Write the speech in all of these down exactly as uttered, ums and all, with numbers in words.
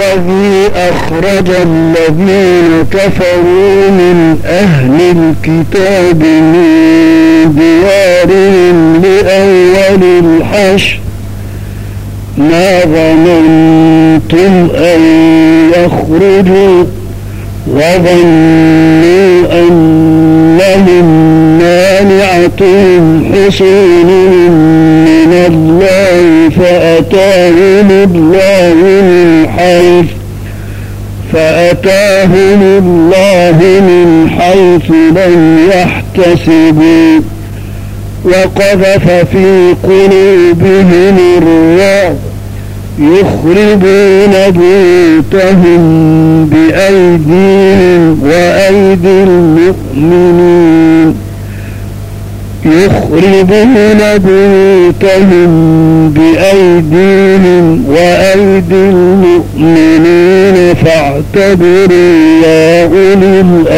الذي أخرج الذين كفروا من أهل الكتاب من ديارهم لأول الحشر ما ظننتم أن يخرجوا وظنوا أنهم مانعتهم حصونهم من الله فأتاهم الله من حيث فأتاهم الله من حيث لم يحتسبوا وقذف في قلوبهم الرعب يخربون بيوتهم بأيديهم وأيدي المؤمنين يخربون بيوتهم بأيديهم وأيدي المؤمنين فاعتبروا يا أولي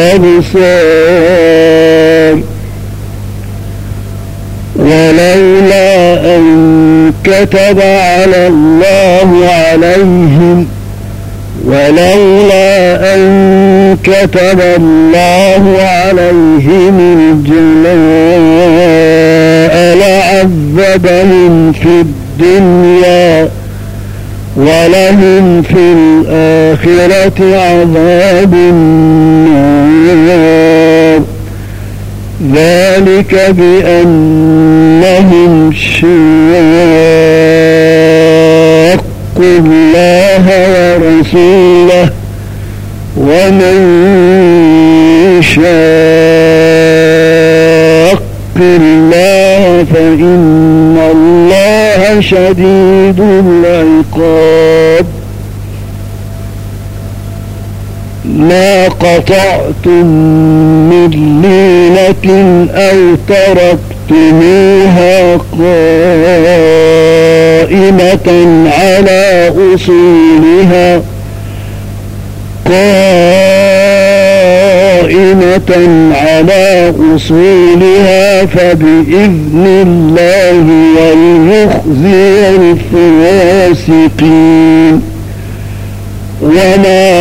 الأبصار ولولا أن كتب على الله عليهم ولولا أن كتب الله عليهم الجلاء لعذبهم في الدنيا ولهم في الآخرة عذاب النار ذلك بأنهم شاقوا الله ورسوله ومن يشاق الله فإن الله شديد العقاب ما قطعتم من لينة أو تركتموها قائمة على أصولها قائمة على أصولها فبإذن الله وليخزي الفاسقين وما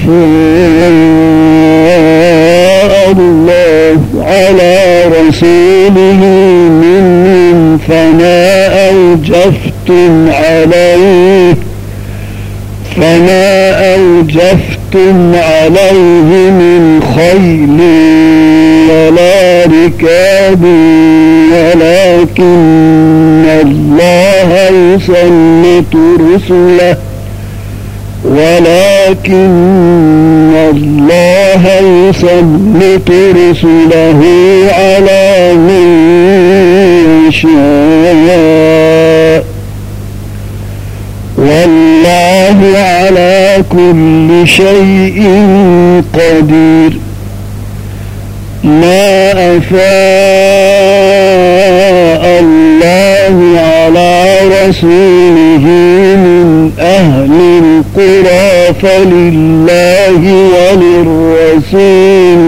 أفاء الله على رسوله منهم فما أوجفتم عليه فما أوجفتم عليه من خيل ولا ركاب ولكن الله يسلط رسله ولكن الله يسلط رسله على من يشاء والله على كل شيء قدير ما أفاء الله على رسوله من أهل القرى فلله وللرسول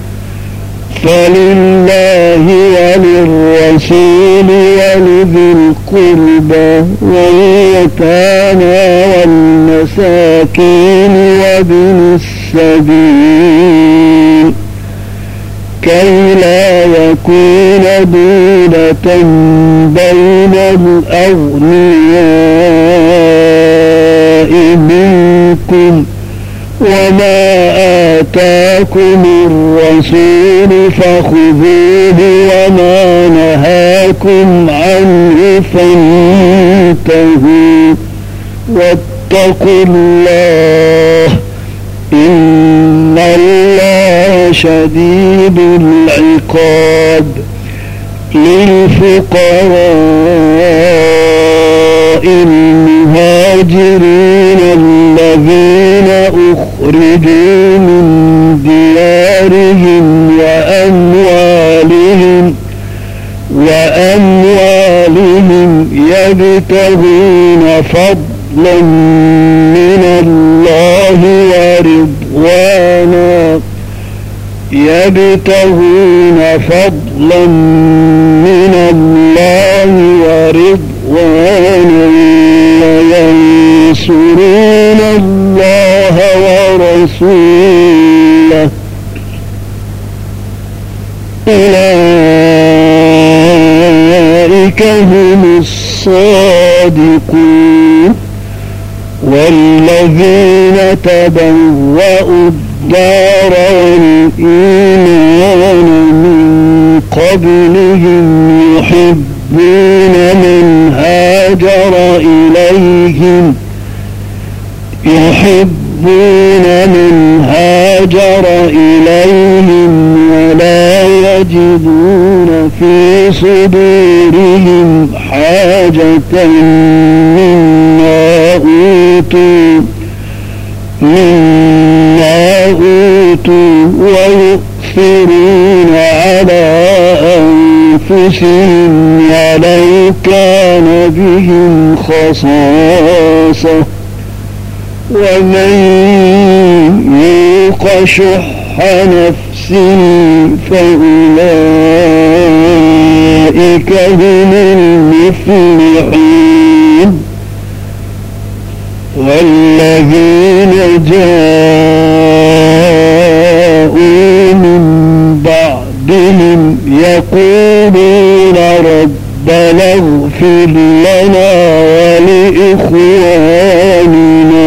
فلله وللرسول ولذي القربى واليتامى والمساكين وابن السبيل كي لا يكون دولة بين الأغنياء منكم وما آتاكم الرسول فخذوه وما نهاكم عنه فانتهوا واتقوا الله إن الله شديد العقاب للفقراء المهاجرين الذين أخرجوا من ديارهم وأموالهم وأموالهم يبتغون فضلا من الله ورضوانا يبتغون فضلا من الله ورضوانا وينصرون ينصرون الله ورسوله أولئك هم الصادقون والذين تبوأوا الدار والإيمان من قبلهم يحبون من هاجر إليهم يحبون من هاجر إليهم ولا يجدون في صدورهم حاجة مما أوتوا مما أوتوا ويؤثرون على أنفسهم ولو كان بهم خصاصة ومن يوق شح نفسه فأولئك هم المفلحون والذين جاءوا من بعدهم يقولون ربنا اغفر لنا ولإخواننا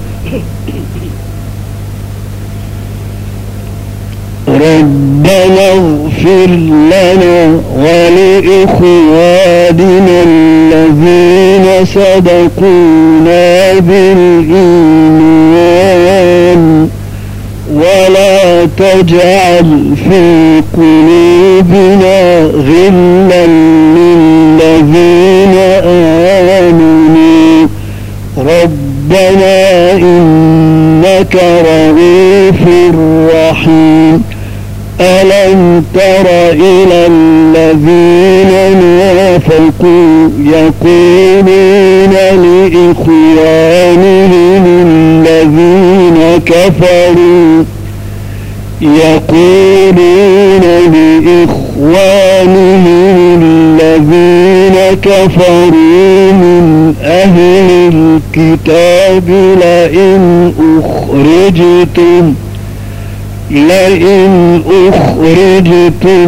ربنا اغفر لنا ولإخواننا الذين سبقونا بالإيمان ولا تجعل في قلوبنا غلا للذين آمنوا ربنا إنك رؤوف رحيم ألم تر إلى الذين نافقوا يقولون لإخوانهم الذين كفروا يقولون لإخوانهم الذين كفروا من أهل الكتاب لئن أخرجتم لئن أخرجتم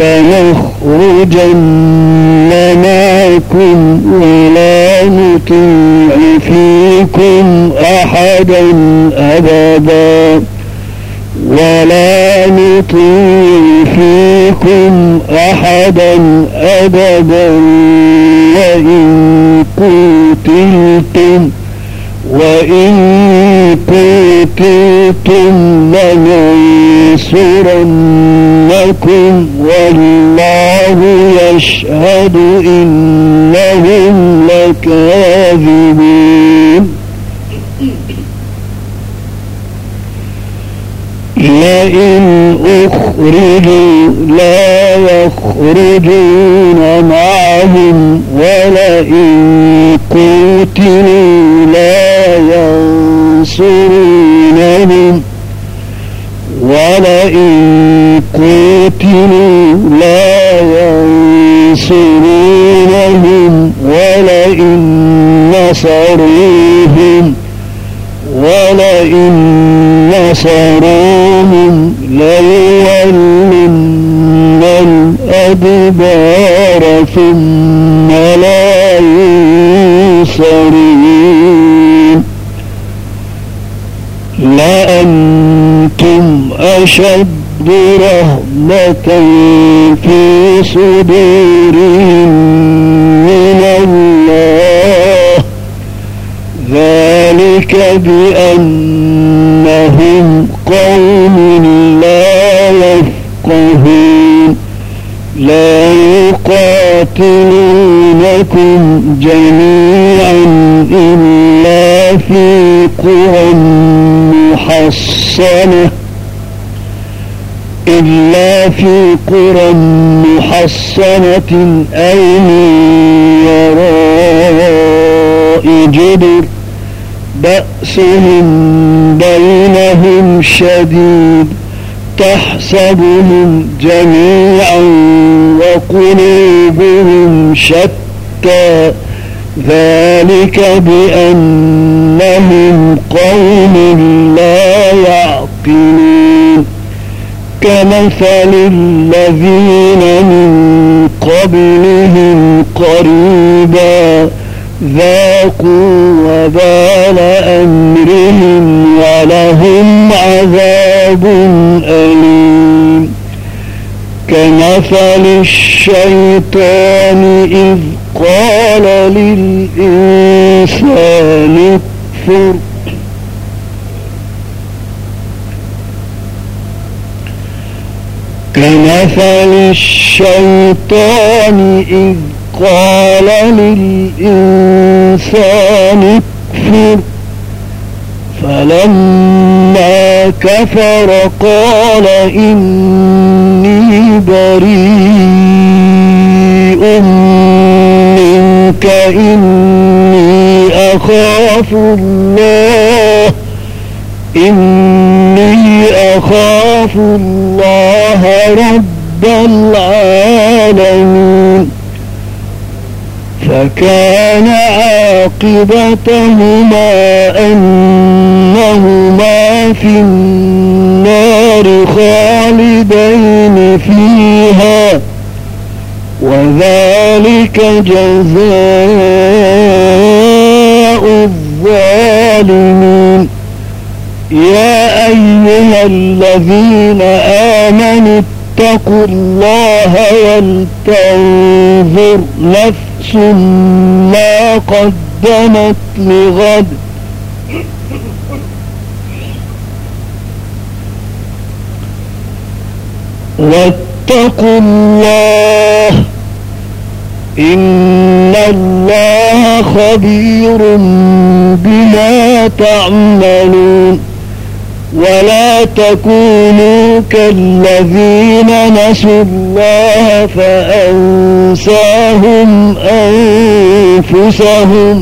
لنخرجن معكم ولا نطيع فيكم أحدا أبدا ولا نطيع فيكم أحدا أبدا وإن قتلتم وإن قتلتم لننصرنكم والله يشهد إنهم لكاذبون لئن أخرجوا لا يخرجون معهم ولئن قتلوا لا ينصرونهم ولئن قتلوا لا ينصرونهم ولئن نصروهم ولئن نصروهم ليولن الأدبار ثم لا ينصرون لأنتم أشد رهبة في صدورهم من الله ذلك بأنهم قوم لا يفقهون لا يقاتلونكم جميعا إلا في قرى محصنة إلا في قرى محصنة أو من وراء جدر بأسهم بينهم شديد تحسبهم جميعا وقلوبهم شتى ذلك بأنهم قوم لا يعقلون كمثل الذين من قبلهم قريبا ذاقوا وبال أمرهم ولهم عذاب أليم كمثل الشيطان إذ قال للإنسان اكفر كمثل الشيطان إذ قال للإنسان اكفر فلما كفر قال إني بريء منك إني أخاف الله إني أخاف الله رب العالمين فكان عاقبتهما أنهما في النار خالدين فيها وذلك جزاء الظالمين يا أيها الذين آمنوا اتقوا الله ولتنظر نفس ما قدمت لغد واتقوا الله إن الله خبير بما تعملون ولا تكونوا كالذين نسوا الله فأنساهم أنفسهم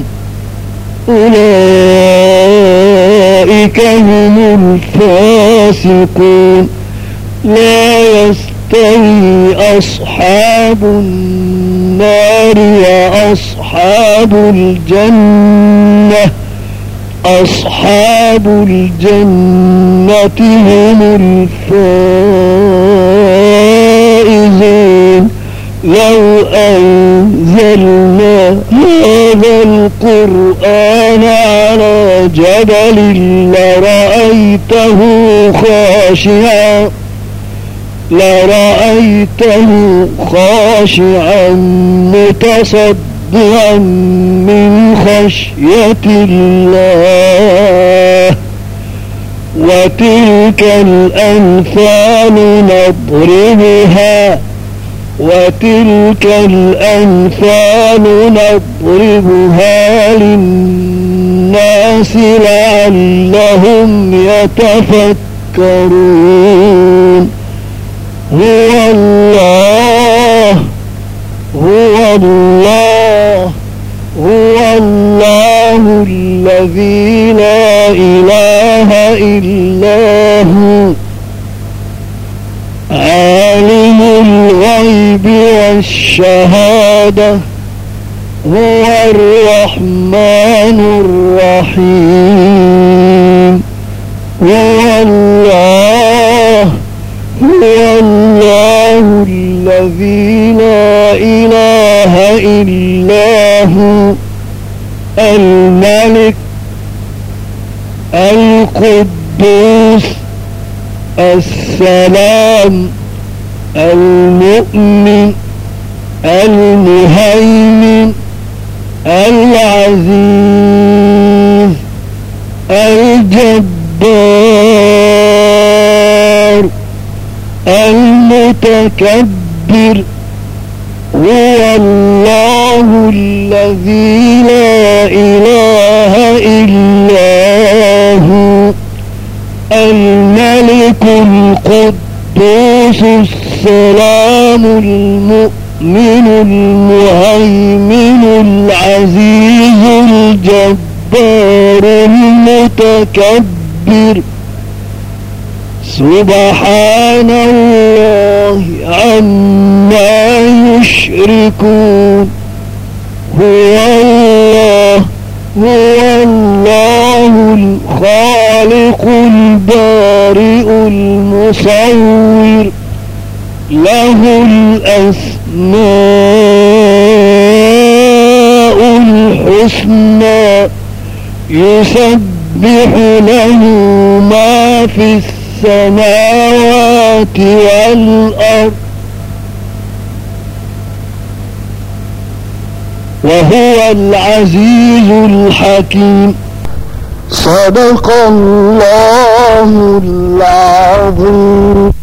أولئك هم الفاسقون لا يستوي أصحاب النار وأصحاب الجنة أصحاب الجنة هم الفائزون لو أنزلنا هذا القرآن على جبل لرأيته خاشعا لرأيته خاشعا متصدعا من خشية الله وتلك الأمثال نضربها وتلك الأمثال نضربها للناس لعلهم يتفكرون هو الله هو الله هو الله الذي لا إله إلا هو عالم الغيب والشهادة هو الرحمن الرحيم هو الله هو الله الذي لا إله إلا هو الملك القدوس السلام المؤمن المهيمن العزيز الجبار المتكبر هو الله الذي لا إله إلا هو الملك القدوس السلام المؤمن المهيمن العزيز الجبار المتكبر سبحان الله عما يشركون هو الله هو الله الخالق البارئ المصور له الأسماء الحسنى يسبح له ما في السماوات والأرض وهو العزيز الحكيم. صدق الله العظيم.